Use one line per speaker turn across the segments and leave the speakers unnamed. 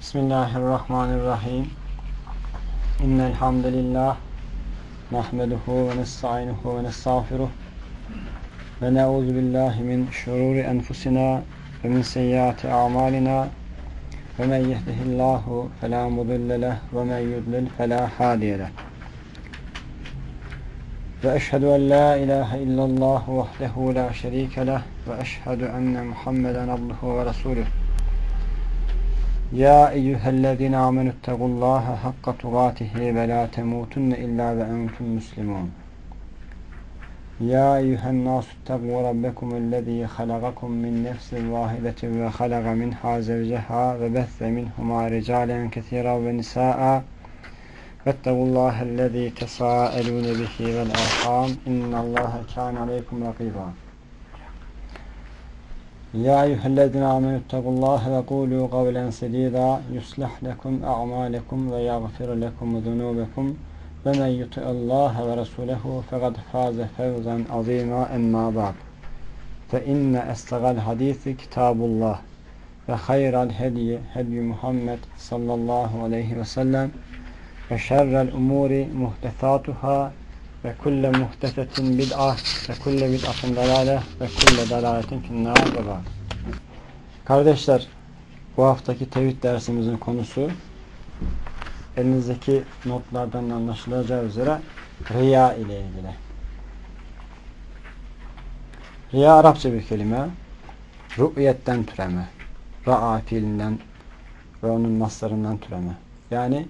Bismillahirrahmanirrahim. İnnel hamdelellahi nahmeduhu ve nestainuhu ve nestağfiruh ve na'udzu billahi min şururi enfusina ve min seyyiati a'malina ve men yehdihillahu fela mudille leh ve men yudlil fela hadiye leh. Ve eşhedü en la ilahe illallah vahdehu la şerike leh ve eşhedü enne Muhammeden abduhu ve resuluh. Ya eyyühellezine amenüttegullaha hakka tugatihi ve la temutunne illa ve entum muslimun. Ya eyyühennâsüttegû rabbekumüllezî halagakum min nefsin vâhidetin ve halaga minhâ zevceha ve besse minhumâ ricâlen kesîran ve nisâ'a vettegullâhellezî tesâelûne bihi vel erhâm innallâhe kâne aleykum rakîbâ. Ya eyyühellezine amenüttegullâhe ve kûlû kavlen sedîdâ yuslih lekum a'mâlekum ve yagfir lekum zunûbekum ve men yuti'illâhe ve resûlehu fekad fâze fevzen azîmâ emmâ ba'd. Fe inne estegal hadîsi kitâbullah ve hayral hedyi hedyi Muhammed sallallahu aleyhi ve sellem ve şerrel umûri muhtesâtuhâ ve kulle muhtesetin bid'ah ve kulle bid'atin dalale ve kulle dalaletin finnâr ve ba'd. Kardeşler, bu haftaki tevhid dersimizin konusu elinizdeki notlardan anlaşılacağı üzere riya ile ilgili. Riya Arapça bir kelime. Ru'yetten türeme. Ra'a fiilinden ve onun maslarından türeme. Yani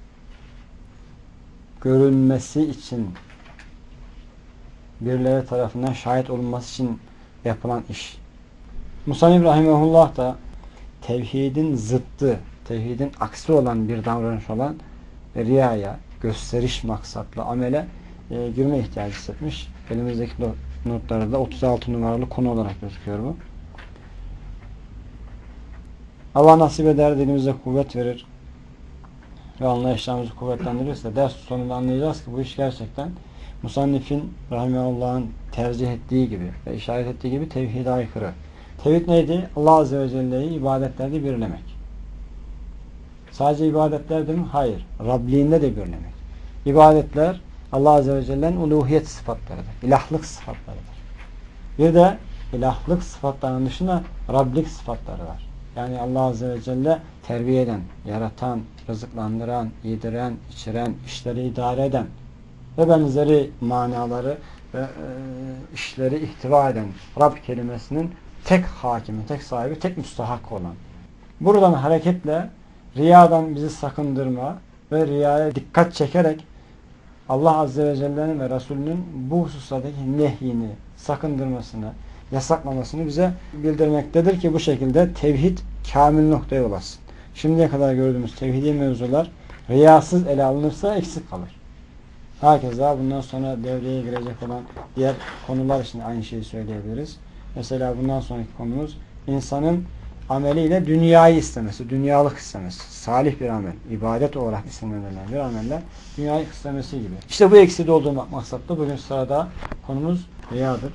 görünmesi için, birileri tarafından şahit olunması için yapılan iş. Musannif rahimehullah da tevhidin zıttı, tevhidin aksi olan bir davranış olan riyaya, gösteriş maksatlı amele girme ihtiyacı hissetmiş. Elimizdeki notlarda 36 numaralı konu olarak gözüküyor bu. Allah nasip eder, dilimize kuvvet verir ve anlayışlarımızı kuvvetlendirirse ders sonunda anlayacağız ki bu iş gerçekten Musannif'in rahimehullah'ın tercih ettiği gibi ve işaret ettiği gibi tevhide aykırı. Tevhid neydi? Allah Azze ve Celle'yi ibadetlerde birlemek. Sadece ibadetlerde mi? Hayır. Rabliğinde de birlemek. İbadetler Allah Azze ve Celle'nin uluhiyet sıfatlarıdır. İlahlık sıfatlarıdır. Bir de ilahlık sıfatlarının dışında Rablik sıfatları var. Yani Allah Azze ve Celle terbiye eden, yaratan, rızıklandıran, yediren, içiren, işleri idare eden ve benzeri manaları ve işleri ihtiva eden Rab kelimesinin tek hakimi, tek sahibi, tek müstahak olan. Buradan hareketle riyadan bizi sakındırma ve riyaya dikkat çekerek Allah Azze ve Celle'nin ve Resulünün bu hususlardaki nehyini, sakındırmasını, yasaklamasını bize bildirmektedir ki bu şekilde tevhid kamil noktaya ulaşsın. Şimdiye kadar gördüğümüz tevhidi mevzular riyasız ele alınırsa eksik kalır. Hakeza bundan sonra devreye girecek olan diğer konular için aynı şeyi söyleyebiliriz. Mesela bundan sonraki konumuz insanın ameliyle dünyayı istemesi, dünyalık istemesi, salih bir amel, ibadet olarak isimlendirilen bir ameller dünyayı istemesi gibi. İşte bu eksiği olduğu maksatla bugün sırada konumuz riyadır.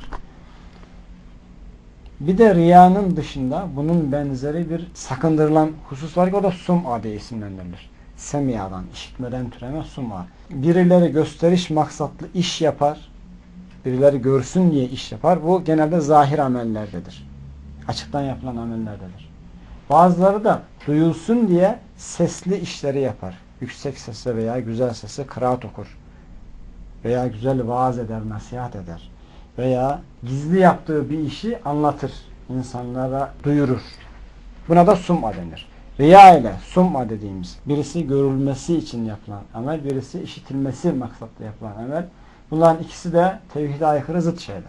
Bir de riyanın dışında bunun benzeri bir sakındırılan husus var ki o da sum'a diye isimlendirilir. Semiyadan, işitmeden türeme sum'a. Birileri gösteriş maksatlı iş yapar, birileri görsün diye iş yapar. Bu genelde zahir amellerdedir. Açıktan yapılan amellerdedir. Bazıları da duyulsun diye sesli işleri yapar. Yüksek sesle veya güzel sesle kıraat okur. Veya güzel vaaz eder, nasihat eder. Veya gizli yaptığı bir işi anlatır. İnsanlara duyurur. Buna da sum'a denir. Riya ile sum'a dediğimiz birisi görülmesi için yapılan amel, birisi işitilmesi maksatlı yapılan amel. Bunların ikisi de tevhide aykırı zıt şeyler.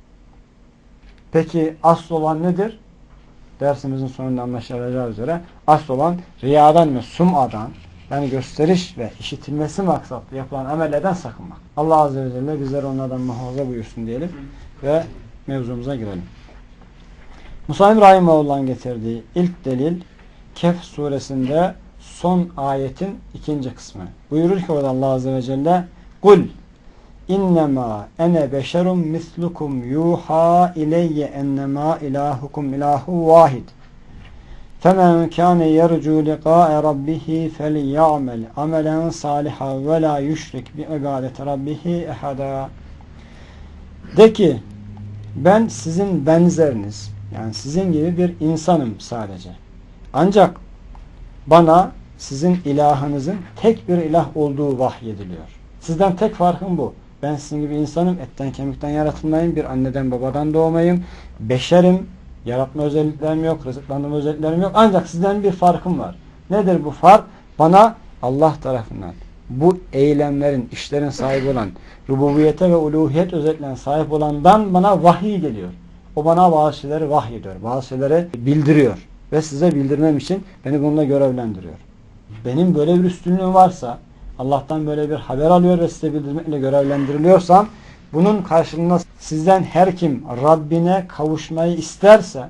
Peki asıl olan nedir? Dersimizin sonunda anlaşılacağı üzere asıl olan riyadan ve sum'adan, yani gösteriş ve işitilmesi maksatlı yapılan amellerden sakınmak. Allah Azze ve Celle bizleri onlardan muhafaza buyursun diyelim ve mevzumuza girelim. Musannif rahimehullah'ın getirdiği ilk delil Kehf suresinde son ayetin 2. kısmı. Buyurur ki orada Allah Azze ve Celle Kul İnnemâ ene beşerum mislukum yuhâ ileyye ennemâ ilahukum ilahu vahid. فَمَنْ كَانَ يَرْجُوا لِقَاءَ رَبِّهِ فَلْيَعْمَلْ عَمَلًا صَالِحًا وَلَا يُشْرِكْ بِعِبَادَةِ رَبِّهِ اَحَدًا. De ki, ben sizin benzeriniz, yani sizin gibi bir insanım sadece. Ancak bana sizin ilahınızın tek bir ilah olduğu vahyediliyor. Sizden tek farkım bu. Ben sizin gibi insanım, etten kemikten yaratılmayım, bir anneden babadan doğmayım, beşerim, yaratma özelliklerim yok, rızıklandırma özelliklerim yok. Ancak sizden bir farkım var. Nedir bu fark? Bana Allah tarafından bu eylemlerin, işlerin sahibi olan, rububiyete ve uluhiyet özelliklerine sahip olandan bana vahiy geliyor. O bana bazı şeyleri vahyediyor, bazı şeyleri bildiriyor ve size bildirmem için beni bununla görevlendiriyor. Benim böyle bir üstünlüğüm varsa, Allah'tan böyle bir haber alıyor ve size bildirmekle görevlendiriliyorsam, bunun karşılığında sizden her kim Rabbine kavuşmayı isterse,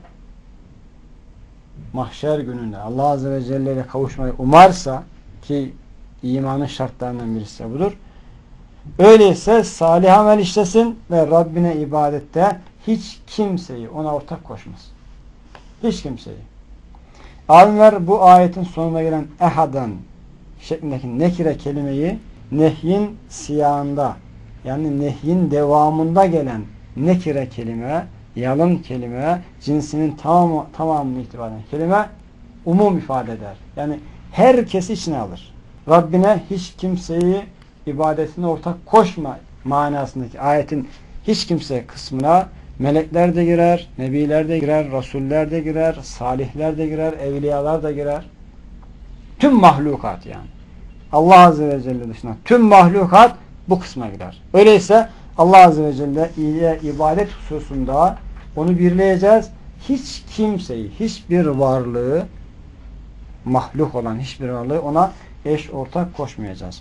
mahşer gününde Allah Azze ve Celle ile kavuşmayı umarsa, ki imanın şartlarından birisi budur, öyleyse salih amel işlesin ve Rabbine ibadette hiç kimseyi ona ortak koşmasın. Hiç kimseyi. Alimler bu ayetin sonuna gelen ehadan şeklindeki nekire kelimeyi nehyin siyağında, yani nehyin devamında gelen nekire kelime, yalın kelime, cinsinin tamamını itibaren kelime umum ifade eder. Yani herkesi içine alır. Rabbine hiç kimseyi ibadetine ortak koşma manasındaki ayetin hiç kimse kısmına melekler de girer, nebiler de girer, rasuller de girer, salihler de girer, evliyalar da girer. Tüm mahlukat yani. Allah Azze ve Celle dışında tüm mahlukat bu kısma girer. Öyleyse Allah Azze ve Celle ibadet hususunda onu birleyeceğiz. Hiç kimseyi, hiçbir varlığı, mahluk olan hiçbir varlığı ona eş ortak koşmayacağız.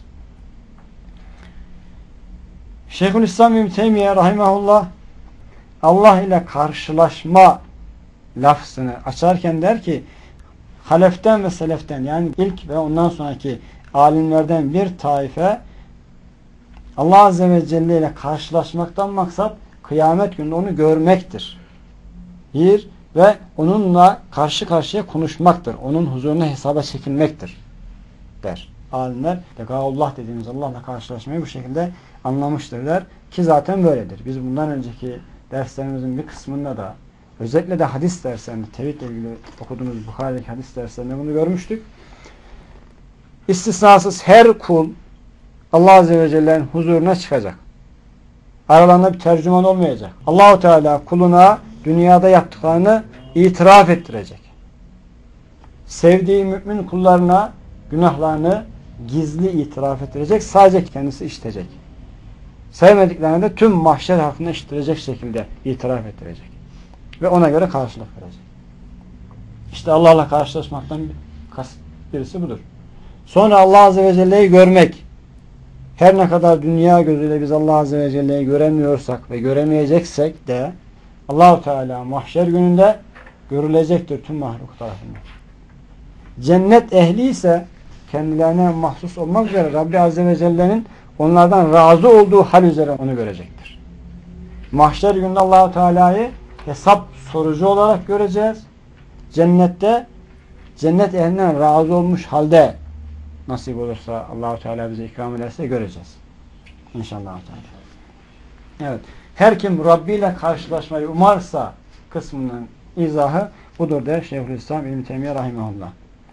Şeyhülislam İbn Teymiye rahimahullah Allah ile karşılaşma lafzını açarken der ki, haleften ve seleften, yani ilk ve ondan sonraki alimlerden bir taife Allah Azze ve Celle ile karşılaşmaktan maksat kıyamet gününde onu görmektir. Ve onunla karşı karşıya konuşmaktır. Onun huzuruna hesaba çekilmektir der. Alimler Allah dediğimiz Allah'la karşılaşmayı bu şekilde anlamıştır der. Ki zaten böyledir. Biz bundan önceki derslerimizin bir kısmında da özellikle de hadis derslerinde, tevhidle ilgili okuduğumuz Bukhari'deki hadis derslerinde bunu görmüştük. İstisnasız her kul Allah Azze ve Celle'nin huzuruna çıkacak. Aralarında bir tercüman olmayacak. Allah-u Teala kuluna dünyada yaptıklarını itiraf ettirecek. Sevdiği mümin kullarına günahlarını gizli itiraf ettirecek. Sadece kendisi işitecek. Sevmediklerini de tüm mahşer halkına işittirecek şekilde itiraf ettirecek. Ve ona göre karşılık verecek. İşte Allah'la karşılaşmaktan birisi budur. Sonra Allah Azze ve Celle'yi görmek. Her ne kadar dünya gözüyle biz Allah Azze ve Celle'yi göremiyorsak ve göremeyeceksek de Allah-u Teala mahşer gününde görülecektir tüm mahluk tarafından. Cennet ehli ise kendilerine mahsus olmak üzere Rabbi Azze ve Celle'nin onlardan razı olduğu hal üzere onu görecektir. Mahşer gününde Allah-u Teala'yı hesap sorucu olarak göreceğiz. Cennette cennet ehlinden razı olmuş halde nasip olursa Allah-u Teala bize ikram ederse göreceğiz. İnşallah. Evet. Her kim Rabbi ile karşılaşmayı umarsa kısmının izahı budur der Şeyhülislam İbn Teymiye rahimehullah.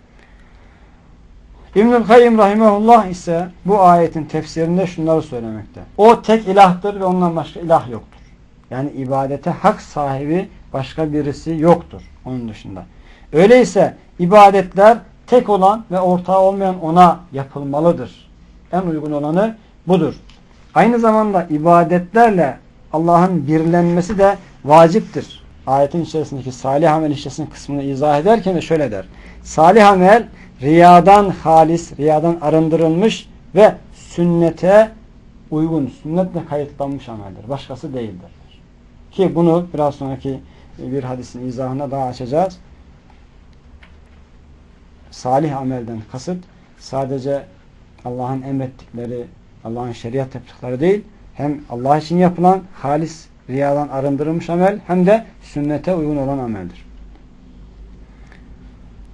İbnül Kayyim rahimehullah ise bu ayetin tefsirinde şunları söylemekte. O tek ilahtır ve ondan başka ilah yoktur. Yani ibadete hak sahibi başka birisi yoktur onun dışında. Öyleyse ibadetler tek olan ve ortağı olmayan ona yapılmalıdır. En uygun olanı budur. Aynı zamanda ibadetlerle Allah'ın birlenmesi de vaciptir. Ayetin içerisindeki salih amel işlesin kısmını izah ederken de şöyle der. Salih amel riyadan halis, riyadan arındırılmış ve sünnete uygun, sünnetle kayıtlanmış ameldir. Başkası değildir. Ki bunu biraz sonraki bir hadisin izahına daha açacağız. Salih amelden kasıt sadece Allah'ın emrettikleri, Allah'ın şeriat yaptıkları değil, hem Allah için yapılan halis, riyadan arındırılmış amel hem de sünnete uygun olan ameldir.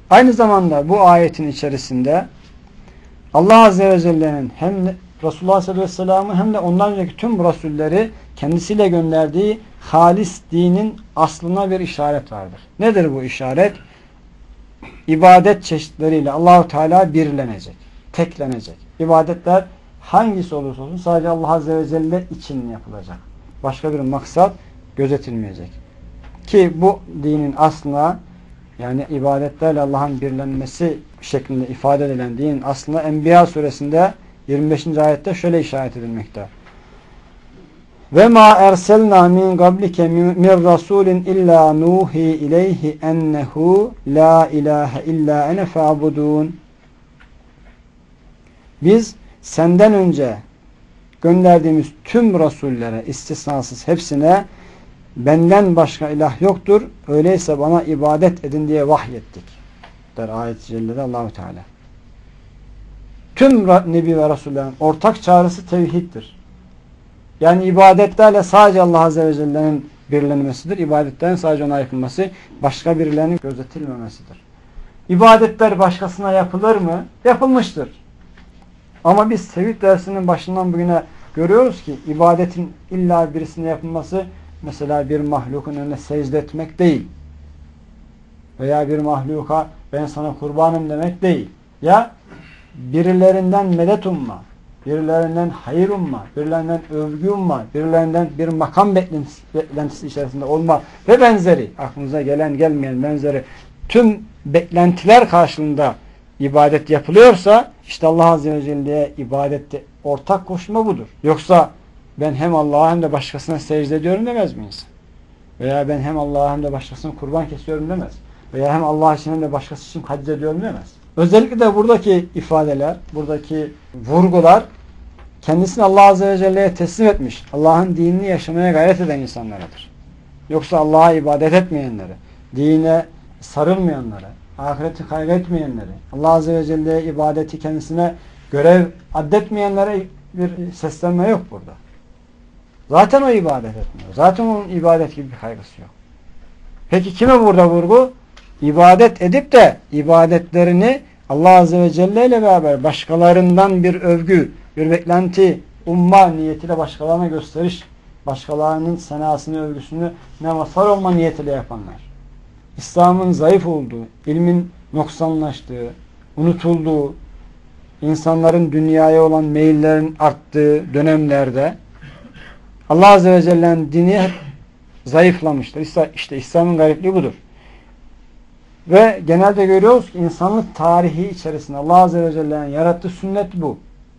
Aynı zamanda bu ayetin içerisinde Allah Azze ve Celle'nin hem Resulullah sallallahu aleyhi ve sellem'in hem de ondan önceki tüm Resulleri kendisiyle gönderdiği halis dinin aslına bir işaret vardır. Nedir bu işaret? İbadet çeşitleriyle Allahu Teala birlenecek, teklenecek. İbadetler hangisi olursa olsun sadece Allah Azze ve Celle için yapılacak. Başka bir maksat gözetilmeyecek. Ki bu dinin aslına, yani ibadetlerle Allah'ın birlenmesi şeklinde ifade edilen dinin aslında Enbiya suresinde 25. ayette şöyle işaret edilmekte. Ve ma erselna min qablike min rasulin illa nuhi ileyhi ennehu la ilahe illa ene fa'budun. Biz senden önce gönderdiğimiz tüm rasullere, istisnasız hepsine benden başka ilah yoktur, öyleyse bana ibadet edin diye vahyettik der ayet-i cellede Allahu Teala. Tüm nebi ve rasullerin ortak çağrısı tevhiddir. Yani ibadetlerle sadece Allah Azze ve Celle'nin birlenmesidir. İbadetlerin sadece ona yapılması, başka birilerinin gözetilmemesidir. İbadetler başkasına yapılır mı? Yapılmıştır. Ama biz tevhid dersinin başından bugüne görüyoruz ki ibadetin illa birisine yapılması mesela bir mahlukun önüne secde etmek değil. Veya bir mahluka ben sana kurbanım demek değil. Ya birilerinden medet umma, birilerinden hayır umma, birilerinden övgü umma, birilerinden bir makam beklentisi içerisinde olma ve benzeri, aklınıza gelen gelmeyen benzeri tüm beklentiler karşılığında ibadet yapılıyorsa işte Allah Azze ve Celle'ye ibadette ortak koşma budur. Yoksa ben hem Allah'a hem de başkasına secde ediyorum demez mi insan? Veya ben hem Allah'a hem de başkasına kurban kesiyorum demez. Veya hem Allah için hem de başkası için hac ediyorum demez. Özellikle de buradaki ifadeler, buradaki vurgular kendisini Allah Azze ve Celle'ye teslim etmiş, Allah'ın dinini yaşamaya gayret eden insanlardır. Yoksa Allah'a ibadet etmeyenleri, dine sarılmayanları, ahireti kaybetmeyenleri, Allah Azze ve Celle'ye ibadeti kendisine görev addetmeyenlere bir seslenme yok burada. Zaten o ibadet etmiyor. Zaten onun ibadet gibi bir kaygısı yok. Peki kime burada vurgu? İbadet edip de ibadetlerini Allah Azze ve Celle ile beraber başkalarından bir övgü, bir beklenti, umma niyetiyle başkalarına gösteriş, başkalarının senasını, övgüsünü ne mazhar olma niyetiyle yapanlar. İslam'ın zayıf olduğu, ilmin noksanlaştığı, unutulduğu, insanların dünyaya olan meyillerin arttığı dönemlerde Allah Azze ve Celle'nin dini hep zayıflamıştır. İşte İslam'ın garipliği budur. Ve genelde görüyoruz ki insanlık tarihi içerisinde Allah Azze ve Celle'nin yarattığı sünnet bu.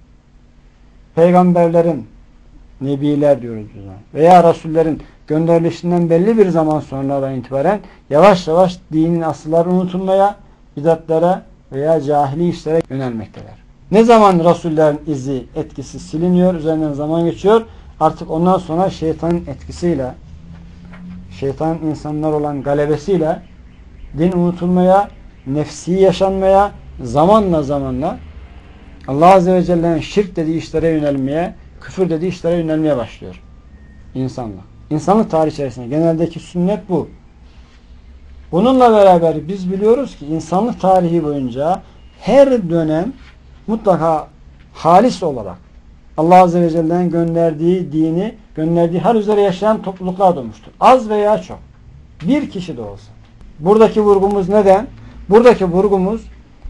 Peygamberlerin, nebiler diyoruz biz ona, veya rasullerin gönderilişinden belli bir zaman sonradan itibaren yavaş yavaş dinin asılları unutulmaya, bidatlara veya cahili işlere yönelmekteler. Ne zaman rasullerin izi, etkisi siliniyor, üzerinden zaman geçiyor, artık ondan sonra şeytanın etkisiyle, şeytanın insanlar olan galebesiyle din unutulmaya, nefsi yaşanmaya, zamanla Allah Azze ve Celle'nin şirk dediği işlere yönelmeye, küfür dediği işlere yönelmeye başlıyor insanlık. İnsanlık tarihi içerisinde geneldeki sünnet bu. Bununla beraber biz biliyoruz ki insanlık tarihi boyunca her dönem mutlaka halis olarak Allah Azze ve Celle'nin gönderdiği dini, gönderdiği her üzere yaşayan topluluklar olmuştur. Az veya çok. Bir kişi de olsa. Buradaki vurgumuz neden? Buradaki vurgumuz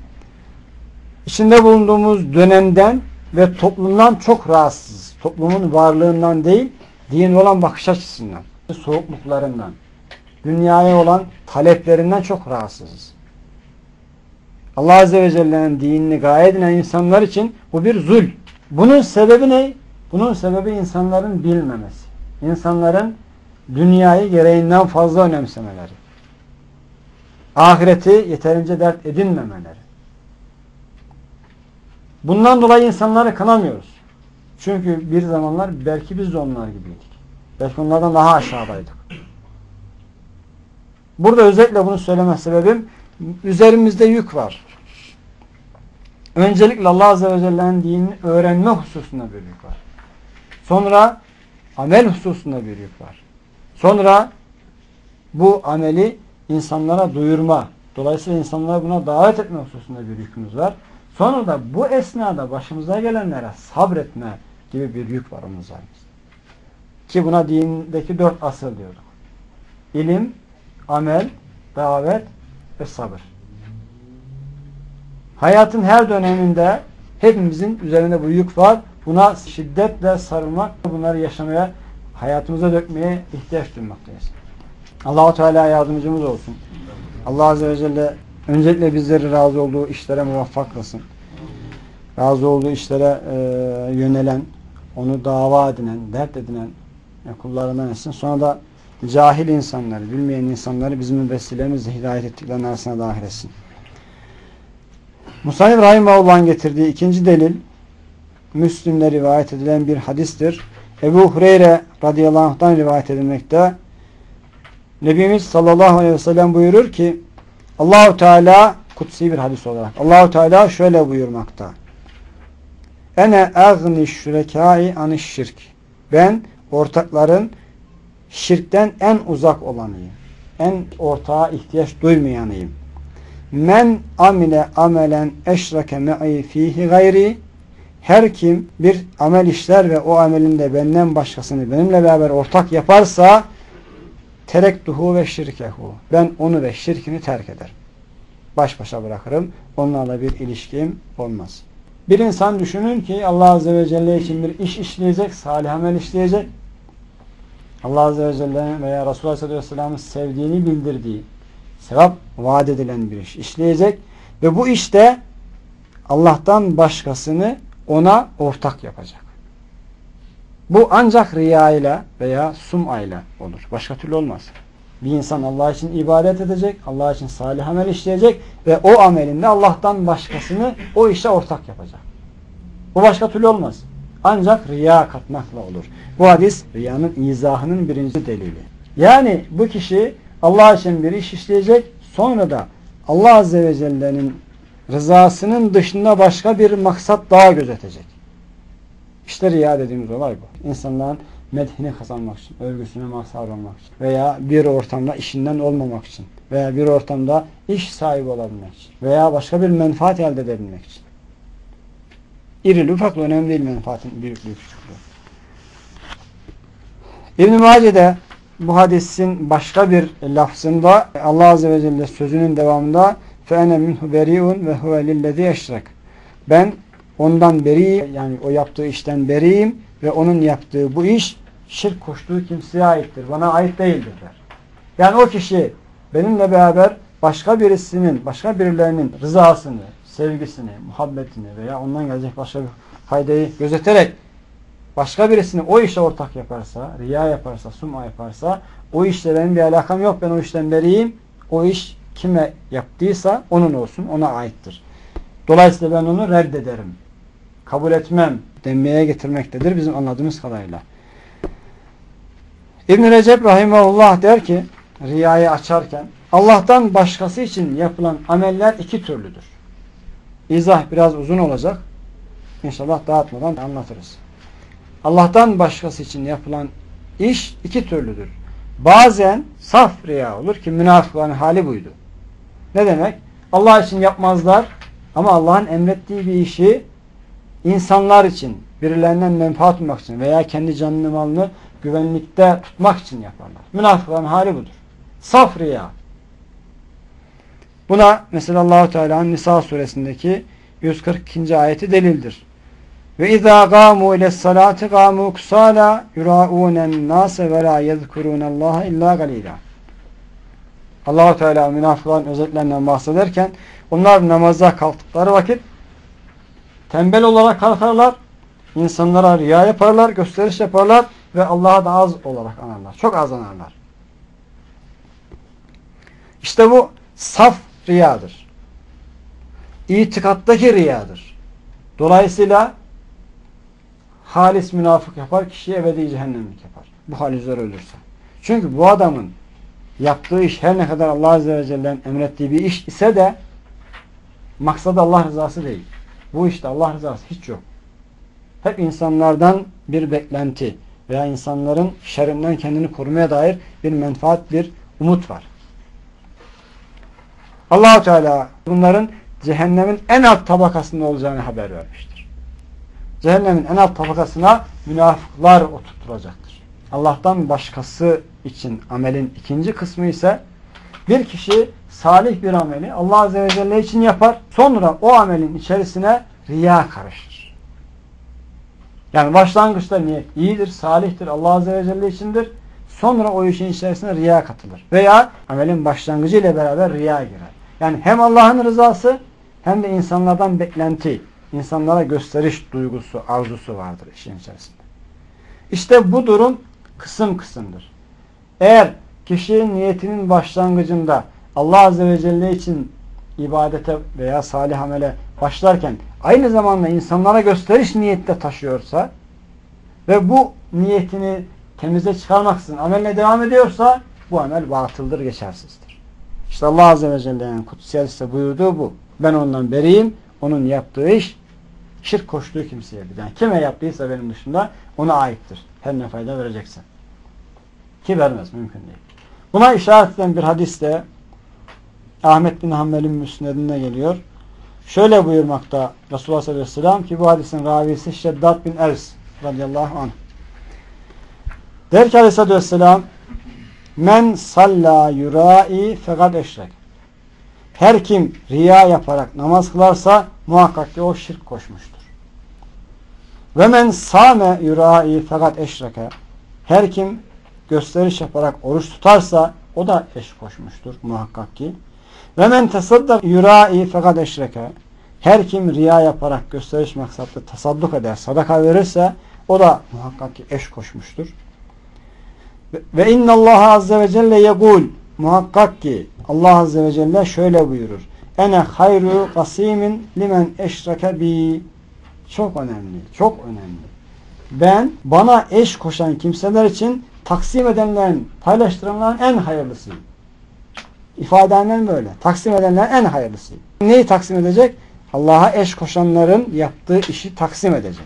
içinde bulunduğumuz dönemden ve toplumdan çok rahatsızız. Toplumun varlığından değil, din olan bakış açısından, soğukluklarından, dünyaya olan taleplerinden çok rahatsızız. Allah Azze ve Celle'nin dinini gaye edinen insanlar için bu bir zul. Bunun sebebi ne? Bunun sebebi insanların bilmemesi. İnsanların dünyayı gereğinden fazla önemsemeleri. Ahireti yeterince dert edinmemeleri. Bundan dolayı insanları kınamıyoruz. Çünkü bir zamanlar belki biz de onlar gibiydik. Belki onlardan daha aşağıdaydık. Burada özellikle bunu söyleme sebebim, üzerimizde yük var. Öncelikle Allah Azze ve Celle'nin dinini öğrenme hususunda bir yük var. Sonra amel hususunda bir yük var. Sonra bu ameli insanlara duyurma, Dolayısıyla insanları buna davet etme hususunda bir yükümüz var. Sonra da bu esnada başımıza gelenlere sabretme gibi bir yük var onun üzerinde. Ki buna dindeki 4 asıl diyorduk. İlim, amel, davet ve sabır. Hayatın her döneminde hepimizin üzerinde bu yük var. Buna şiddetle sarılmak, bunları yaşamaya, hayatımıza dökmeye ihtiyaç duymaktayız. Allah-u Teala yardımcımız olsun. Allah Azze ve Celle öncelikle bizleri razı olduğu işlere muvaffak kılsın. Razı olduğu işlere yönelen, onu dava edinen, dert edinen kullarından etsin. Sonra da cahil insanları, bilmeyen insanları bizim vesilemizle hidayet ettiklerinin arasına dahil etsin. Musannif Rahimahullah'ın getirdiği ikinci delil, Müslim'de rivayet edilen bir hadistir. Ebu Hureyre radıyallahu anh'tan rivayet edilmekte. Nebimiz sallallahu aleyhi ve sellem buyurur ki, Allahu Teala, kutsi bir hadis olarak, Allahu Teala şöyle buyurmakta. Ene agni şürekâi aniş şirk. Ben ortakların şirkten en uzak olanıyım. En ortağa ihtiyaç duymayanıyım. Men amile amelen eşreke me'i fihi gayri. Her kim bir amel işler ve o amelinde benden başkasını benimle beraber ortak yaparsa terektuhu ve şirkehu. Ben onu ve şirkini terk ederim. Baş başa bırakırım. Onlarla bir ilişkim olmaz. Bir insan düşünün ki Allah Azze ve Celle için bir iş işleyecek, salih amel işleyecek. Allah Azze ve Celle'nin veya Resulullah Sallallahu Aleyhi ve Sellem'in sevdiğini bildirdiği, sevap vaat edilen bir iş işleyecek ve bu işte Allah'tan başkasını ona ortak yapacak. Bu ancak riya ile veya sum'a ile olur. Başka türlü olmaz. Bir insan Allah için ibadet edecek, Allah için salih amel işleyecek ve o amelinde Allah'tan başkasını o işe ortak yapacak. Bu başka türlü olmaz. Ancak riya katmakla olur. Bu hadis riyanın izahının birinci delili. Yani bu kişi Allah için bir iş işleyecek, sonra da Allah Azze ve Celle'nin rızasının dışında başka bir maksat daha gözetecek. İşte riya dediğimiz olay bu. İnsanların medhini kazanmak için, övgüsüne mazhar olmak için veya bir ortamda işinden olmamak için veya bir ortamda iş sahibi olabilmek için veya başka bir menfaat elde edebilmek için. İrili ufaklı önemli değil menfaatin büyüklüğü küçüklüğü. İbn-i Mace'de bu hadisin başka bir lafzında Allah Azze ve Celle sözünün devamında فَاَنَ مِنْهُ بَرِيءٌ وَهُوَ لِلَّذِي اَشْرَكْ. Ben ondan beriyim, yani o yaptığı işten beriyim ve onun yaptığı bu iş şirk koştuğu kimseye aittir. Bana ait değildir der. Yani o kişi benimle beraber başka birisinin, başka birilerinin rızasını, sevgisini, muhabbetini veya ondan gelecek başka bir faydayı gözeterek başka birisini o işe ortak yaparsa, riya yaparsa, sum'a yaparsa o işle benim bir alakam yok. Ben o işten beriyim. O iş kime yaptıysa onun olsun, ona aittir. Dolayısıyla ben onu reddederim. Kabul etmem denmeye getirmektedir bizim anladığımız kadarıyla. İbn-i Recep Rahimahullah der ki riyayı açarken Allah'tan başkası için yapılan ameller iki türlüdür. İzah biraz uzun olacak. İnşallah dağıtmadan anlatırız. Allah'tan başkası için yapılan iş iki türlüdür. Bazen saf riya olur ki münafıkların hali buydu. Ne demek? Allah için yapmazlar ama Allah'ın emrettiği bir işi insanlar için, birilerinden menfaat bulmak için veya kendi canını malını güvenlikte tutmak için yaparlar. Münafıkların hali budur. Saf riya. Buna mesela Allah-u Teala'nın Nisa suresindeki 142. ayeti delildir. Ve izâ gâmû ile's-salâti gâmû kusâlâ yurâûnen nâse ve lâ yezkurûnallâhe illâ galîlâ. Allah-u Teala münafıkların özelliklerinden bahsederken onlar namaza kalktıkları vakit tembel olarak kalkarlar, insanlara riya yaparlar, gösteriş yaparlar ve Allah'a da az olarak anarlar. Çok az anarlar. İşte bu saf riyadır. İtikattaki riyadır. Dolayısıyla halis münafık yapar, kişiye ebedi cehennemlik yapar. Bu hal üzere ölürse. Çünkü bu adamın yaptığı iş her ne kadar Allah Azze ve Celle'nin emrettiği bir iş ise de maksadı Allah rızası değil. Bu işte Allah rızası hiç yok. Hep insanlardan bir beklenti veya insanların şerrinden kendini korumaya dair bir menfaat, bir umut var. Allah-u Teala bunların cehennemin en alt tabakasında olacağını haber vermiştir. Cehennemin en alt tabakasına münafıklar oturtulacaktır. Allah'tan başkası için amelin ikinci kısmı ise bir kişi salih bir ameli Allah Azze ve Celle için yapar. Sonra o amelin içerisine riya karışır. Yani başlangıçta niyet iyidir, salihtir, Allah Azze ve Celle içindir. Sonra o işin içerisine riya katılır. Veya amelin başlangıcı ile beraber riya girer. Yani hem Allah'ın rızası hem de insanlardan beklenti, insanlara gösteriş duygusu, arzusu vardır işin içerisinde. İşte bu durum kısım kısımdır. Eğer kişi niyetinin başlangıcında Allah Azze ve Celle için ibadete veya salih amele başlarken aynı zamanda insanlara gösteriş niyette taşıyorsa ve bu niyetini temize çıkarmaksızın ameline devam ediyorsa bu amel batıldır, geçersizdir. İşte Allah Azze ve Celle'nin kutsi hadiste buyurduğu bu. Ben ondan beriyim. Onun yaptığı iş şirk koştuğu kimseyedir. Yani kime yaptıysa benim dışında ona aittir. Her ne fayda verecekse. Ki vermez. Mümkün değil. Buna işaret eden bir hadiste Ahmet bin Hanbel'in müsnedinde geliyor. Şöyle buyurmakta Resulullah sallallahu aleyhi ve sellem ki bu hadisin ravisi Şeddat bin Evs radıyallahu anh. Der ki aleyhissalatü vesselam men salla yurai fekad eşrek. Her kim riya yaparak namaz kılarsa muhakkak ki o şirk koşmuştur. Ve men same yurai fekad eşreke. Her kim gösteriş yaparak oruç tutarsa o da eş koşmuştur muhakkak ki. Ve men tasaddaq yurai fekad eşreke. Her kim riya yaparak gösteriş maksatlı tasadduk eder, sadaka verirse o da muhakkak ki eş koşmuştur. Ve innallaha azze ve celle yekul. Muhakkak ki Allah azze ve celle şöyle buyurur. Ene hayru kasimin limen eşreke bi. Çok önemli, çok önemli. Ben bana eş koşan kimseler için taksim edenlerin, paylaştıranların en hayırlısıyım. İfadenden böyle. Taksim edenlerin en hayırlısıyım. Neyi taksim edecek? Allah'a eş koşanların yaptığı işi taksim edecek.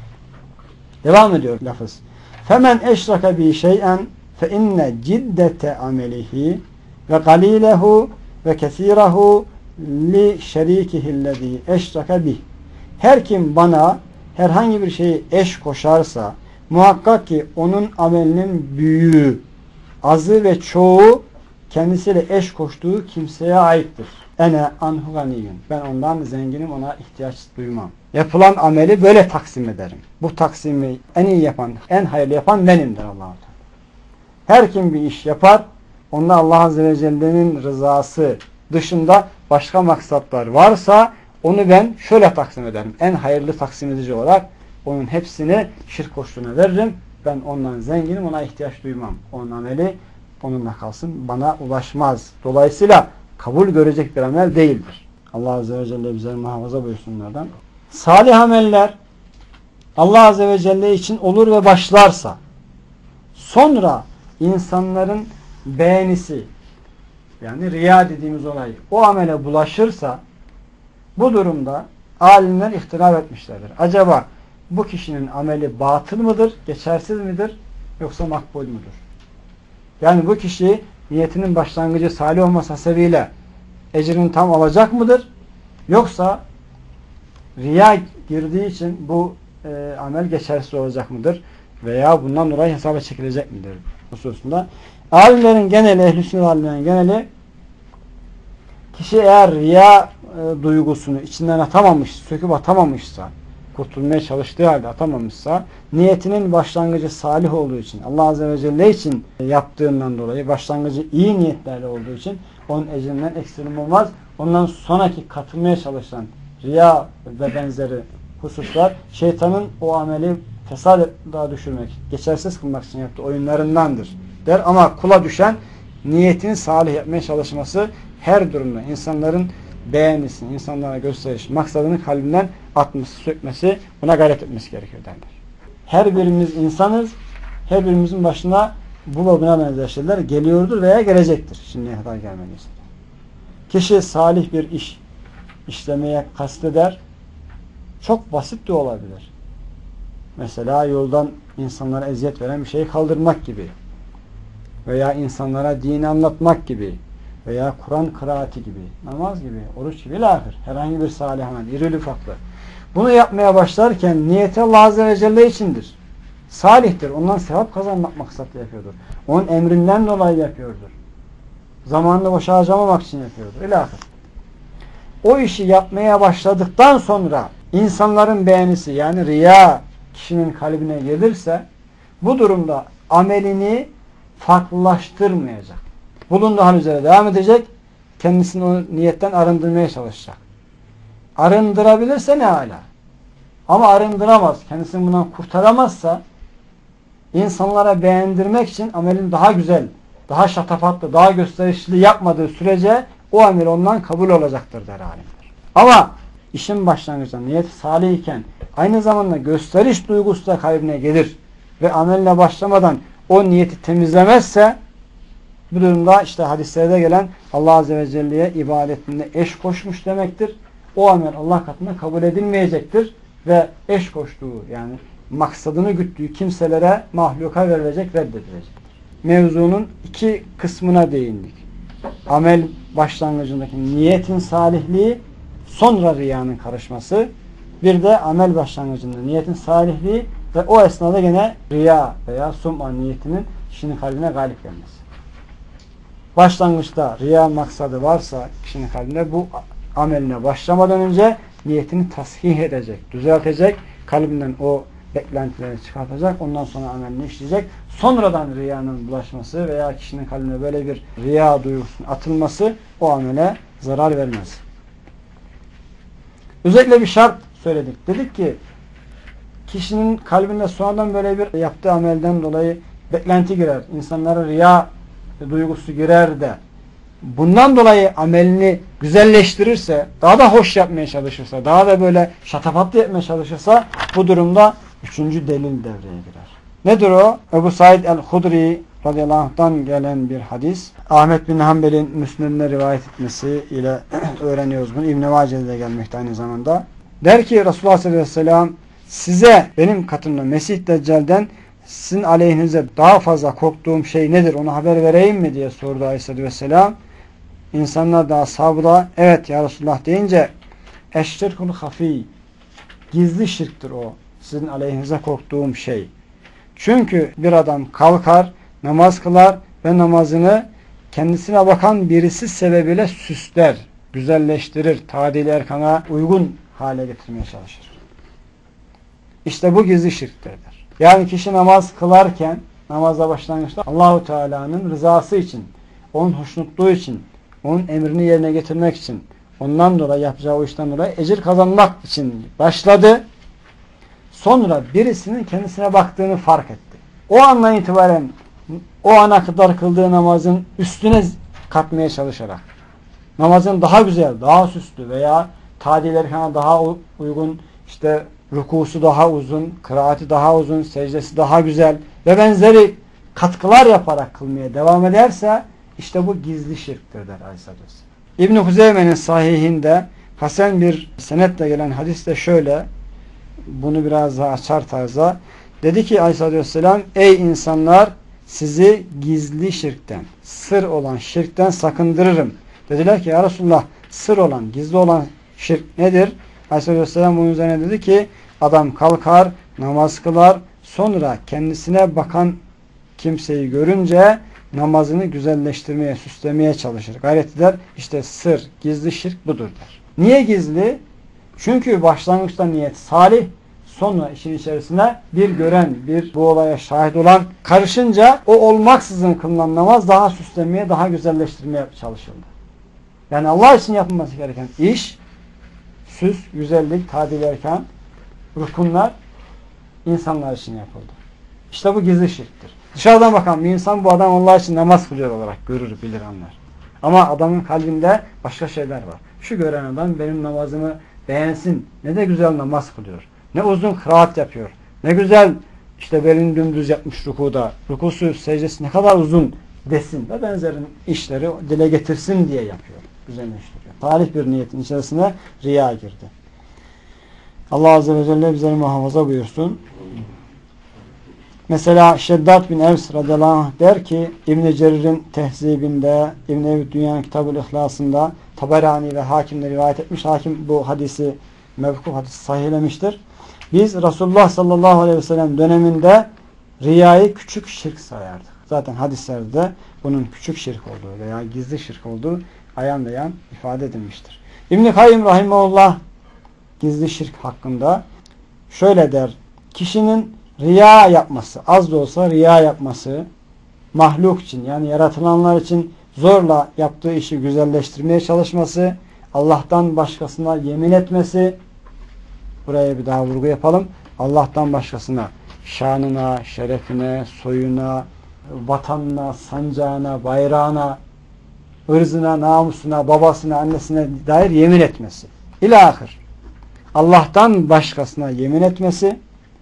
Devam ediyor lafız. Femen eşreke bi şey'en fe inne ciddete amelihi ve galilehu ve kesirehu li şerikihillezî eşreke bih. Her kim bana herhangi bir şeyi eş koşarsa muhakkak ki onun amelinin büyüğü, azı ve çoğu kendisiyle eş koştuğu kimseye aittir. Ene anhu ganiyyun. Ben ondan zenginim, ona ihtiyaç duymam. Yapılan ameli böyle taksim ederim. Bu taksimi en iyi yapan, en hayırlı yapan benimdir Allah-u Teala. Her kim bir iş yapar, onda Allah Azze ve Celle'nin rızası dışında başka maksatlar varsa onu ben şöyle taksim ederim. En hayırlı taksim edici olarak onun hepsini şirk koştuğuna veririm. Ben ondan zenginim, ona ihtiyaç duymam. Onun ameli onunla kalsın, bana ulaşmaz. Dolayısıyla kabul görecek bir amel değildir. Allah Azze ve Celle bize muhafaza buyursun bunlardan. Salih ameller Allah Azze ve Celle için olur ve başlarsa sonra insanların beğenisi yani riya dediğimiz olay o amele bulaşırsa bu durumda alimler ihtilaf etmişlerdir. Acaba bu kişinin ameli batıl mıdır, geçersiz midir yoksa makbul mudur? Yani bu kişi niyetinin başlangıcı salih olması hasebiyle ecrini tam alacak mıdır? Yoksa riya girdiği için bu amel geçersiz olacak mıdır? Veya bundan dolayı hesaba çekilecek midir? Hususunda. Alimlerin geneli, ehl-i sünnet alimlerin geneli kişi eğer riya duygusunu içinden atamamış, söküp atamamışsa, kurtulmaya çalıştığı halde atamamışsa, niyetinin başlangıcı salih olduğu için, Allah Azze ve Celle için yaptığından dolayı, başlangıcı iyi niyetlerle olduğu için onun ecrinden eksilme olmaz. Ondan sonraki katılmaya çalışan riya ve benzeri hususlar şeytanın o ameli fesat daha düşürmek, geçersiz kılmak için yaptığı oyunlarındandır der. Ama kula düşen niyetini salih yapmaya çalışması, her durumda insanların beğenisini, insanlara gösteriş, maksadını kalbinden atması, sökmesi, buna gayret etmesi gerekiyor derler. Her birimiz insanız, her birimizin başına bu ve buna benzer şeyler geliyordur veya gelecektir. Şimdiye kadar gelmediyse. Kişi salih bir iş işlemeye kasteder, çok basit de olabilir. Mesela yoldan insanlara eziyet veren bir şeyi kaldırmak gibi veya insanlara dini anlatmak gibi veya Kur'an kıraati gibi, namaz gibi, oruç gibi ilahir. Herhangi bir salih amel, irili ufaklı. Bunu yapmaya başlarken niyeti Allah Azze ve Celle içindir. Salihtir. Ondan sevap kazanmak maksatlı yapıyordur. Onun emrinden dolayı yapıyordur. Zamanını boşa harcamamak için yapıyordur. İlahir. O işi yapmaya başladıktan sonra insanların beğenisi yani riya kişinin kalbine gelirse bu durumda amelini farklılaştırmayacak. Bulunduğu hal üzere devam edecek. Kendisini o niyetten arındırmaya çalışacak. Arındırabilirse ne âlâ. Ama arındıramaz. Kendisini bundan kurtaramazsa insanlara beğendirmek için amelin daha güzel, daha şatafatlı, daha gösterişli yapmadığı sürece o amel ondan kabul olacaktır der alimler. Ama işin başlangıcında niyet salih iken aynı zamanda gösteriş duygusu da kalbine gelir ve ameline başlamadan o niyeti temizlemezse bu durumda işte hadislerde gelen Allah Azze ve Celle'ye ibadetinde eş koşmuş demektir. O amel Allah katında kabul edilmeyecektir ve eş koştuğu yani maksadını güttüğü kimselere mahluka verilecek, reddedilecektir. Mevzunun iki kısmına değindik. Amel başlangıcındaki niyetin salihliği, sonra riyanın karışması, bir de amel başlangıcında niyetin salihliği ve o esnada gene riya veya sum'a niyetinin kişinin kalbine galip gelmesi. Başlangıçta riya maksadı varsa kişinin kalbinde bu ameline başlamadan önce niyetini tasih edecek, düzeltecek, kalbinden o beklentileri çıkartacak, ondan sonra amelini işleyecek. Sonradan riyanın bulaşması veya kişinin kalbine böyle bir riya duygusunun atılması o amele zarar vermez. Özellikle bir şart söyledik. Dedik ki kişinin kalbinde sonradan böyle bir yaptığı amelden dolayı beklenti girer. İnsanlara riya duygusu girer de bundan dolayı amelini güzelleştirirse, daha da hoş yapmaya çalışırsa, daha da böyle şatafatlı yapmaya çalışırsa bu durumda üçüncü delil devreye girer. Nedir o? Ebu Said el-Hudri radıyallahu anh'tan gelen bir hadis. Ahmet bin Hanbel'in Müsned'ine rivayet etmesi ile öğreniyoruz bunu. İbn-i Mace'de de gelmekte aynı zamanda. Der ki Resulullah sallallahu aleyhi ve sellem size benim katımda Mesih Deccal'den sizin aleyhinize daha fazla korktuğum şey nedir? Onu haber vereyim mi diye sordu aleyhissalatü vesselam. İnsanlar da ashabı da evet ya Resulullah deyince eşşirkul hafi, gizli şirktir o. Sizin aleyhinize korktuğum şey. Çünkü bir adam kalkar, namaz kılar ve namazını kendisine bakan birisi sebebiyle süsler, güzelleştirir, tadil erkana uygun hale getirmeye çalışır. İşte bu gizli şirktir der. Yani kişi namaz kılarken, namazda başlangıçta Allahu Teala'nın rızası için, onun hoşnutluğu için, onun emrini yerine getirmek için, ondan dolayı yapacağı o işten dolayı ecir kazanmak için başladı. Sonra birisinin kendisine baktığını fark etti. O andan itibaren o ana kadar kıldığı namazın üstüne katmaya çalışarak namazın daha güzel, daha süslü veya tadil erkana daha uygun, işte rukusu daha uzun, kıraati daha uzun, secdesi daha güzel ve benzeri katkılar yaparak kılmaya devam ederse işte bu gizli şirktir der Aleyhisselatü Vesselam. İbn-i Huzeyme'nin sahihinde hasen bir senetle gelen hadiste şöyle, bunu biraz daha açar tarzda dedi ki Aleyhisselatü Vesselam ey insanlar sizi gizli şirkten, sır olan şirkten sakındırırım. Dediler ki ya Resulullah sır olan, gizli olan şirk nedir? Aleyhisselatü Vesselam bunun üzerine dedi ki adam kalkar, namaz kılar, sonra kendisine bakan kimseyi görünce namazını güzelleştirmeye, süslemeye çalışır. Gayret eder. İşte sır, gizli şirk budur der. Niye gizli? Çünkü başlangıçta niyet salih, sonra işin içerisine bir gören, bir bu olaya şahit olan karışınca o olmaksızın kılınan namaz daha süslemeye, daha güzelleştirmeye çalışıldı. Yani Allah için yapılması gereken iş, süs, güzellik, tadil erkan, rukunlar insanlar için yapıldı. İşte bu gizli şirktir. Dışarıdan bakan bir insan bu adam Allah için namaz kılıyor olarak görür, bilir, anlar. Ama adamın kalbinde başka şeyler var. Şu gören adam benim namazımı beğensin. Ne de güzel namaz kılıyor. Ne uzun kıraat yapıyor. Ne güzel işte belini dümdüz yapmış rukuda. Rukusu, secdesi ne kadar uzun desin ve benzerin işleri dile getirsin diye yapıyor. Güzelleştiriyor. Salih bir niyetin içerisine riya girdi. Allah Azze ve Celle bizleri muhafaza buyursun. Mesela Şeddat bin Evs radıyallahu anh der ki İbn-i Cerir'in Tehzibinde, İbn-i Ebi Dünya'nın Kitab-ül İhlas'ında Taberani ve Hakim'le rivayet etmiş. Hakim bu hadisi mevkuf hadisi sahihlemiştir. Biz Resulullah sallallahu aleyhi ve sellem döneminde riyayı küçük şirk sayardık. Zaten hadislerde bunun küçük şirk olduğu veya gizli şirk olduğu ayan beyan ifade edilmiştir. İbn-i Kayyum rahimahullah gizli şirk hakkında şöyle der. Kişinin riya yapması, az da olsa riya yapması, mahluk için yani yaratılanlar için zorla yaptığı işi güzelleştirmeye çalışması, Allah'tan başkasına yemin etmesi, buraya bir daha vurgu yapalım. Allah'tan başkasına, şanına, şerefine, soyuna, vatanına, sancağına, bayrağına, ırzına, namusuna, babasına, annesine dair yemin etmesi. İlahir. Allah'tan başkasına yemin etmesi,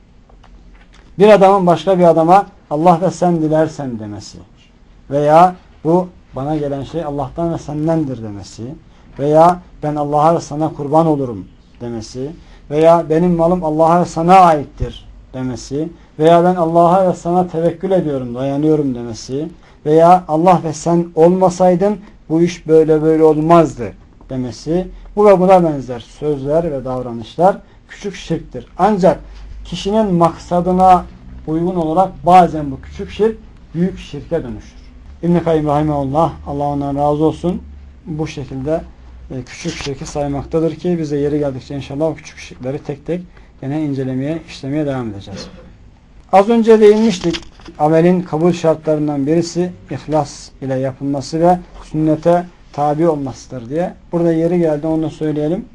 bir adamın başka bir adama Allah ve sen dilersen demesi veya bu bana gelen şey Allah'tan ve sendendir demesi veya ben Allah'a ve sana kurban olurum demesi veya benim malım Allah'a ve sana aittir demesi veya ben Allah'a ve sana tevekkül ediyorum, dayanıyorum demesi veya Allah ve sen olmasaydın bu iş böyle böyle olmazdı demesi, bu ve buna benzer sözler ve davranışlar küçük şirktir. Ancak kişinin maksadına uygun olarak bazen bu küçük şirk büyük şirke dönüşür. İbn-i Kayyum rahimahullah, Allah ondan razı olsun, bu şekilde küçük şirki saymaktadır ki biz de yeri geldikçe inşallah o küçük şirkleri tek tek yine incelemeye, işlemeye devam edeceğiz. Az önce değinmiştik. Amelin kabul şartlarından birisi ihlas ile yapılması ve sünnete tabi olmasıdır diye. Burada yeri geldi, onu da söyleyelim.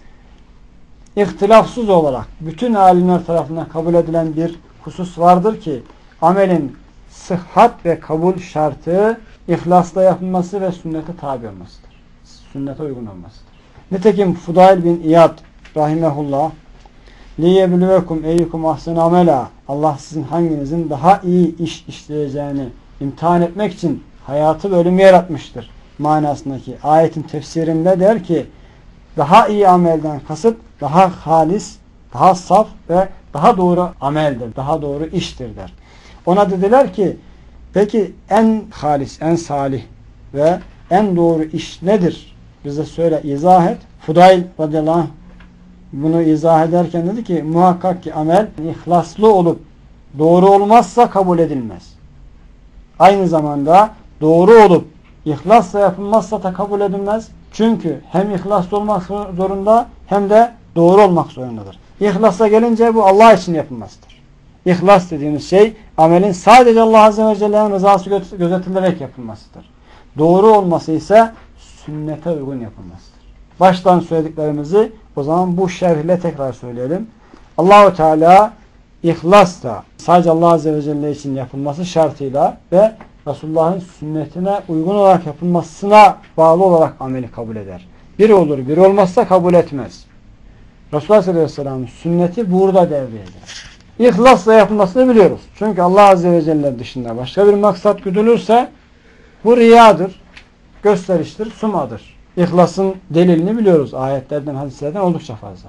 İhtilafsız olarak bütün alimler tarafından kabul edilen bir husus vardır ki amelin sıhhat ve kabul şartı ihlasla yapılması ve sünnete tabi olmasıdır. Sünnete uygun olmasıdır. Nitekim Fudail bin İyad rahimehullah liyebluvekum eyyukum ahsenu amela, Allah sizin hanginizin daha iyi iş işleyeceğini imtihan etmek için hayatı ve ölümü yaratmıştır manasındaki ayetin tefsirinde der ki daha iyi amelden kasıt daha halis, daha saf ve daha doğru ameldir, daha doğru iştir der. Ona dediler ki peki en halis, en salih ve en doğru iş nedir? Bize söyle, izah et. Fudail radıyallahu anh bunu izah ederken dedi ki muhakkak ki amel ihlaslı olup doğru olmazsa kabul edilmez. Aynı zamanda doğru olup ihlasla yapılmazsa da kabul edilmez. Çünkü hem ihlaslı olmak zorunda hem de doğru olmak zorundadır. İhlasa gelince bu Allah için yapılmasıdır. İhlas dediğimiz şey amelin sadece Allah Azze ve Celle'nin rızası gözetilerek yapılmasıdır. Doğru olması ise sünnete uygun yapılmasıdır. Baştan söylediklerimizi o zaman bu şerhle tekrar söyleyelim. Allah-u Teala ihlasla sadece Allah Azze ve Celle için yapılması şartıyla ve Resulullah'ın sünnetine uygun olarak yapılmasına bağlı olarak ameli kabul eder. Biri olur, biri olmazsa kabul etmez. Resulullah sallallahu aleyhi ve sellem'in sünneti burada devreye girer. İhlasla yapılmasını biliyoruz. Çünkü Allah Azze ve Celle dışında başka bir maksat güdülürse bu riyadır, gösteriştir, sumadır. İhlasın delilini biliyoruz. Ayetlerden, hadislerden oldukça fazla.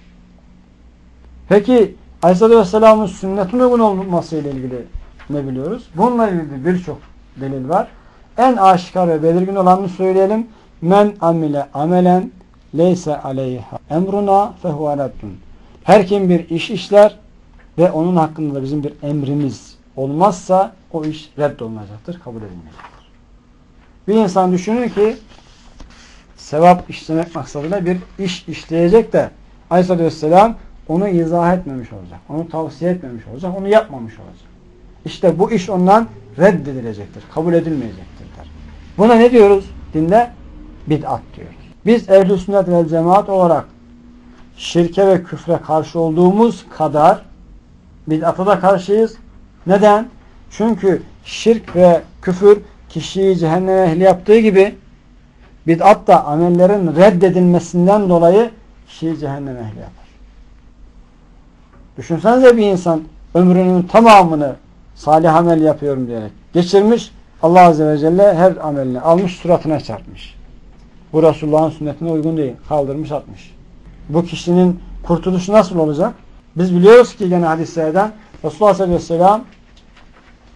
Peki Aleyhisselatü Vesselam'ın sünnetine uygun olması ile ilgili ne biliyoruz? Bununla ilgili birçok delil var. En aşikar ve belirgin olanını söyleyelim. Men amile amelen leyse aleyha emruna fehuve reddun. Her kim bir iş işler ve onun hakkında bizim bir emrimiz olmazsa o iş reddolunacaktır, kabul edilmeyecektir. Bir insan düşünür ki sevap işlemek maksadıyla bir iş işleyecek de Aleyhisselatü Vesselam onu izah etmemiş olacak, onu tavsiye etmemiş olacak, onu yapmamış olacak. İşte bu iş ondan reddedilecektir, kabul edilmeyecektir der. Buna ne diyoruz? Dinde bid'at diyoruz. Biz ehl-i sünnet vel cemaat olarak şirke ve küfre karşı olduğumuz kadar bid'ata da karşıyız. Neden? Çünkü şirk ve küfür kişiyi cehenneme ehli yaptığı gibi bid'at da amellerin reddedilmesinden dolayı kişiyi cehenneme ehli yapar. Düşünsenize bir insan ömrünün tamamını salih amel yapıyorum diyerek geçirmiş. Allah Azze ve Celle her amelini almış suratına çarpmış. Bu Resulullah'ın sünnetine uygun değil. Kaldırmış atmış. Bu kişinin kurtuluşu nasıl olacak? Biz biliyoruz ki gene hadislerden Resulullah sallallahu aleyhi ve sellem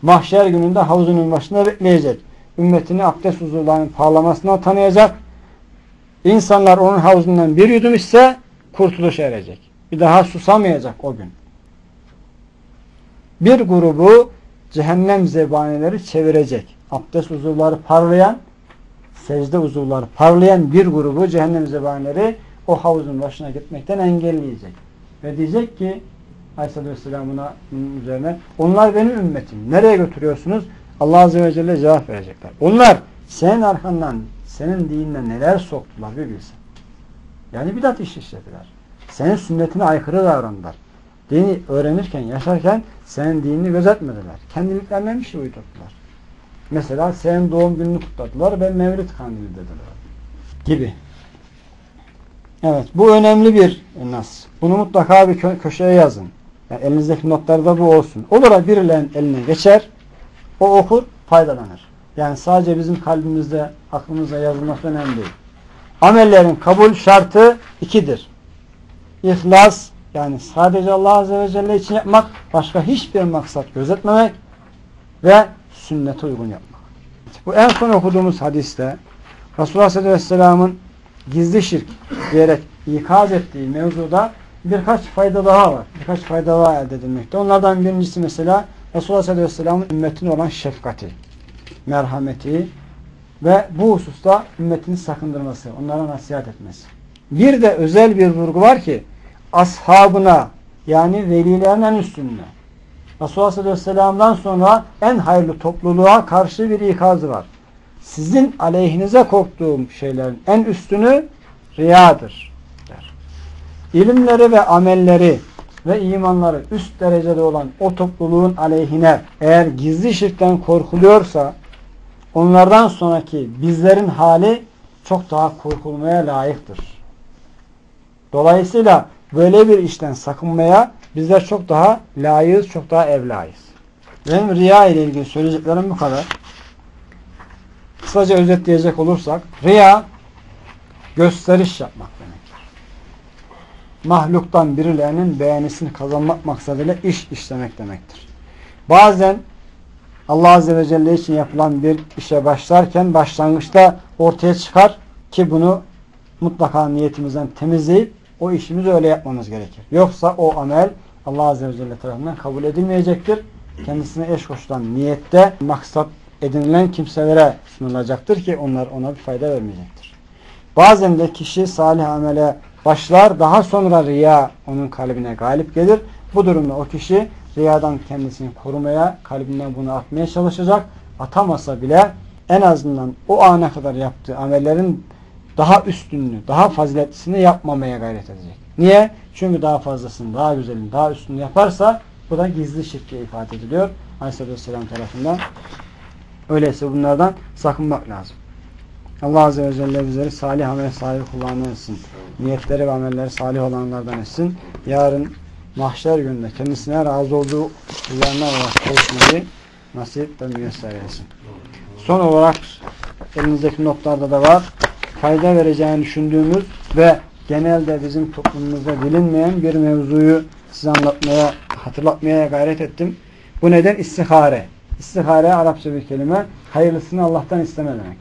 Mahşer gününde havzunun başında bekleyecek. Ümmetini abdest huzurlarının parlamasına tanıyacak. İnsanlar onun havzundan bir yudum ise kurtuluş erecek. Bir daha susamayacak o gün. Bir grubu cehennem zebanileri çevirecek. Abdest uzuvları parlayan, secde uzuvları parlayan bir grubu cehennem zebanileri o havuzun başına gitmekten engelleyecek. Ve diyecek ki Aleyhisselatü Vesselam buna üzerine onlar benim ümmetim. Nereye götürüyorsunuz? Allah Azze ve Celle cevap verecekler. Onlar senin arkandan senin dinine neler soktular bir bilsen. Yani bidat iş işlediler. Senin sünnetine aykırı davrandılar. Dini öğrenirken, yaşarken senin dinini gözetmediler. Kendiliklerinden bir şey uydurdular. Mesela senin doğum gününü kutladılar ve Mevlid kandili dediler. Gibi. Evet, bu önemli bir nas. Bunu mutlaka bir köşeye yazın. Yani elinizdeki notlarda bu olsun. Olur da birilerinin eline geçer, o okur, faydalanır. Yani sadece bizim kalbimizde, aklımızda yazılması önemli değil. Amellerin kabul şartı 2'dir. İhlas, yani sadece Allah Azze ve Celle için yapmak, başka hiçbir maksat gözetmemek ve sünnete uygun yapmak. Bu en son okuduğumuz hadiste Resulullah sallallahu aleyhi ve sellem'in gizli şirk diyerek ikaz ettiği mevzuda birkaç fayda daha var. Birkaç fayda daha elde edilmekte. Onlardan birincisi mesela Resulullah sallallahu aleyhi ve sellem'in ümmetine olan şefkati, merhameti ve bu hususta ümmetini sakındırması, onlara nasihat etmesi. Bir de özel bir vurgu var ki ashabına, yani velilerin en üstününe, Resulullah sallallahu aleyhi ve sellem'den sonra en hayırlı topluluğa karşı bir ikazı var. Sizin aleyhinize korktuğum şeylerin en üstünü riyadır der. İlimleri ve amelleri ve imanları üst derecede olan o topluluğun aleyhine eğer gizli şirkten korkuluyorsa onlardan sonraki bizlerin hali çok daha korkulmaya layıktır. Dolayısıyla böyle bir işten sakınmaya bizler çok daha layığız, çok daha evlayız. Benim riya ile ilgili söyleyeceklerim bu kadar. Kısaca özetleyecek olursak, riya gösteriş yapmak demektir. Mahluktan birilerinin beğenisini kazanmak maksadıyla iş işlemek demektir. Bazen Allah Azze ve Celle için yapılan bir işe başlarken başlangıçta ortaya çıkar ki bunu mutlaka niyetimizden temizleyip o işimizi öyle yapmamız gerekir. Yoksa o amel Allah Azze ve Celle tarafından kabul edilmeyecektir. Kendisine eş koşulan niyette maksat edinilen kimselere sunulacaktır ki onlar ona bir fayda vermeyecektir. Bazen de kişi salih amele başlar, daha sonra riya onun kalbine galip gelir. Bu durumda o kişi riyadan kendisini korumaya, kalbinden bunu atmaya çalışacak. Atamasa bile en azından o ana kadar yaptığı amellerin daha üstününü, daha faziletlisini yapmamaya gayret edecek. Niye? Çünkü daha fazlasını, daha güzelini, daha üstünü yaparsa bu da gizli şirk ifade ediliyor Aleyhisselatü Vesselam tarafından. Öyleyse bunlardan sakınmak lazım. Allah Azze ve Celle bizleri salih amel sahibi kullarından etsin. Niyetleri ve amelleri salih olanlardan etsin. Yarın mahşer gününde kendisine razı olduğu kullarına olarak çalışmayı nasip ve müyesser etsin. Son olarak elinizdeki notlarda da var. Fayda vereceğini düşündüğümüz ve genelde bizim toplumumuzda bilinmeyen bir mevzuyu size anlatmaya, hatırlatmaya gayret ettim. Bu neden? İstihare. İstihare Arapça bir kelime. Hayırlısını Allah'tan isteme demek.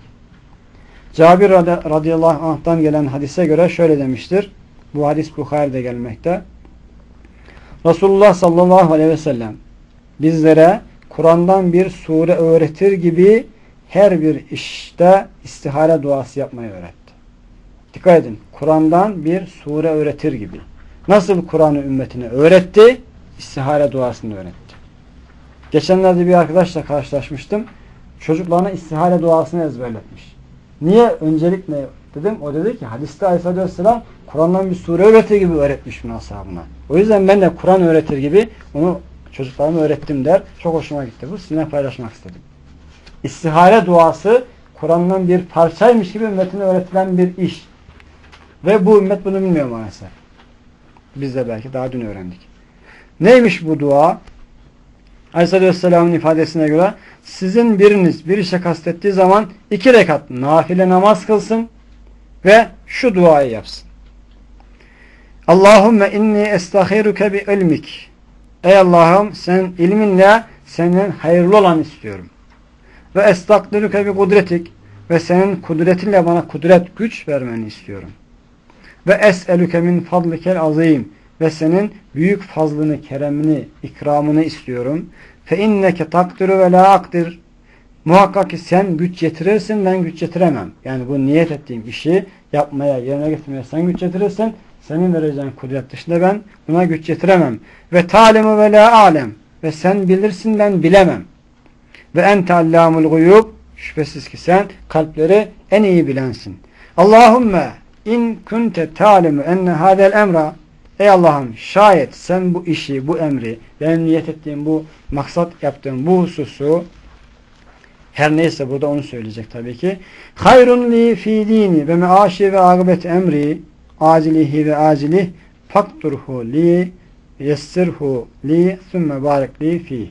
Cabir radıyallahu anh'tan gelen hadise göre şöyle demiştir. Bu hadis Bukhari'de gelmekte. Resulullah sallallahu aleyhi ve sellem bizlere Kur'an'dan bir sure öğretir gibi her bir işte istihare duası yapmayı öğretti. Dikkat edin. Kur'an'dan bir sure öğretir gibi. Nasıl Kur'an'ı ümmetine öğretti? İstihare duasını öğretti. Geçenlerde bir arkadaşla karşılaşmıştım. Çocuklarına istihare duasını ezberletmiş. Niye? Öncelik ne dedim? O dedi ki hadiste Aleyhisselatü Vesselam Kur'an'dan bir sure öğretir gibi öğretmiş bunu ashabına. O yüzden ben de Kur'an öğretir gibi onu çocuklarıma öğrettim der. Çok hoşuma gitti bu. Sizinle paylaşmak istedim. İstihare duası Kur'an'dan bir parçaymış gibi ümmetine öğretilen bir iş. Ve bu ümmet bunu bilmiyor maalesef. Biz de belki daha dün öğrendik. Neymiş bu dua? Aleyhisselatü Vesselam'ın ifadesine göre sizin biriniz bir işe kastettiği zaman 2 rekat nafile namaz kılsın ve şu duayı yapsın. Allahümme inni estahiruke bi ilmik. Ey Allah'ım sen ilminle senden hayırlı olan istiyorum. Ve estakdiruke bi kudretik, ve senin kudretinle bana kudret, güç vermeni istiyorum. Ve es'elüke min fadlikel azim, ve senin büyük fazlını, keremini, ikramını istiyorum. Fe inneke takdiru ve la akdir. Muhakkak ki sen güç getirirsin, ben güç getiremem. Yani bu niyet ettiğim işi yapmaya, yerine getirmeye sen güç getirirsin. Senin vereceğin kudret dışında ben buna güç getiremem. Ve talemu ve la alem, ve sen bilirsin, ben bilemem. Ve ente allamul guyub, şüphesiz ki sen kalpleri en iyi bilensin. Allahümme in kunte talemu enne hadel emra, ey Allah'ım şayet sen bu işi, bu emri, benim niyet ettiğim bu maksat yaptığım bu hususu, her neyse burada onu söyleyecek tabii ki. Hayrun li fi dini ve meaşi ve akıbet emri acilihi ve acilih fakturhu li yessirhu li sümme barik li fi.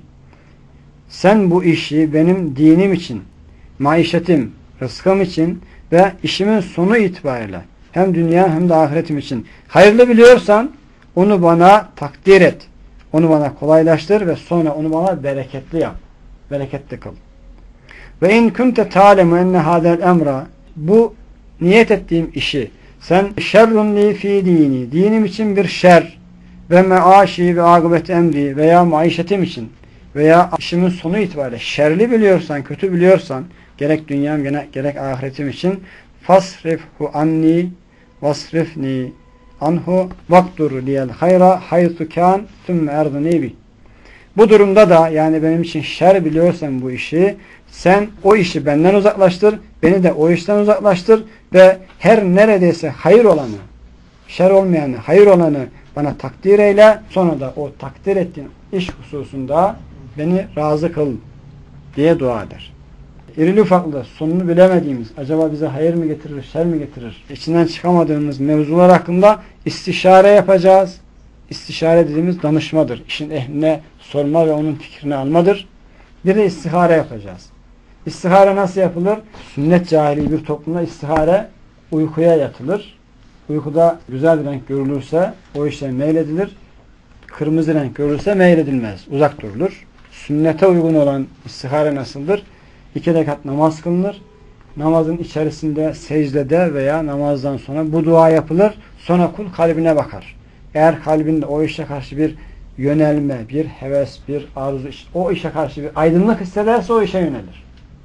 Sen bu işi benim dinim için, maişetim, rızkım için ve işimin sonu itibariyle hem dünya hem de ahiretim için hayırlı biliyorsan onu bana takdir et. Onu bana kolaylaştır ve sonra onu bana bereketli yap. Bereketli kıl. Ve in kunte ta'lemu enne hadel emra, bu niyet ettiğim işi sen şerrun li fi dini, dinim için bir şer ve meaşi ve akıbet emri veya maişetim için veya işimin sonu itibariyle şerli biliyorsan, kötü biliyorsan, gerek dünyam gerek ahiretim için fasrifhu anni vasrifni anhu vaktur liyel hayra haytu kan sümme erdini bi. Bu durumda da, yani benim için şer biliyorsan bu işi, sen o işi benden uzaklaştır, beni de o işten uzaklaştır ve her neredeyse hayır olanı, şer olmayanı, hayır olanı bana takdir eyle. Sonra da o takdir ettiğin iş hususunda beni razı kıl diye dua eder. İrili ufaklı, sonunu bilemediğimiz, acaba bize hayır mı getirir, şer mi getirir, içinden çıkamadığımız mevzular hakkında istişare yapacağız. İstişare dediğimiz danışmadır. İşin ehline sorma ve onun fikrini almadır. Bir de istihare yapacağız. İstihare nasıl yapılır? Sünnet cahili bir toplumda istihare uykuya yatılır. Uykuda güzel bir renk görülürse o işe meyledilir. Kırmızı renk görülürse meyledilmez. Uzak durulur. Sünnete uygun olan istihare nasıldır? 2 rekat namaz kılınır. Namazın içerisinde secdede veya namazdan sonra bu dua yapılır. Sonra kul kalbine bakar. Eğer kalbinde o işe karşı bir yönelme, bir heves, bir arzu, o işe karşı bir aydınlık hissederse o işe yönelir.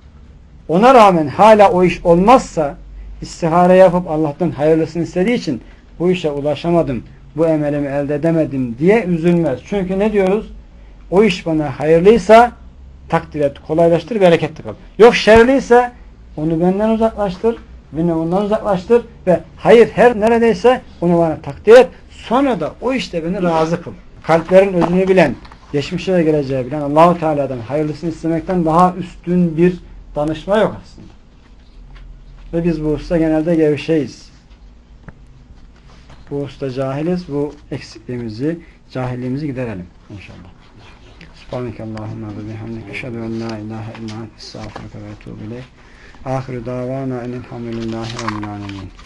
Ona rağmen hala o iş olmazsa, istihare yapıp Allah'tan hayırlısını istediği için bu işe ulaşamadım, bu emelimi elde edemedim diye üzülmez. Çünkü ne diyoruz? O iş bana hayırlıysa takdir et, kolaylaştır, bereketli kıl. Yok şerliyse onu benden uzaklaştır, beni ondan uzaklaştır ve hayır her neredeyse onu bana takdir et. Sonra da o işte beni razı kıl. Kalplerin özünü bilen, geçmişe ve geleceği bilen Allah-u Teala'dan hayırlısını istemekten daha üstün bir danışma yok aslında. Ve biz bu hususta genelde gevşeyiz. Bu hususta cahiliz. Bu eksikliğimizi, cahilliğimizi giderelim inşallah. Subhanekallahumma ve bihamdik. Eşhedü en la ilahe illa ente estağfiruke ve etûbü ileyk. Ahiru davana enelhamdülillahi rabbil alemin.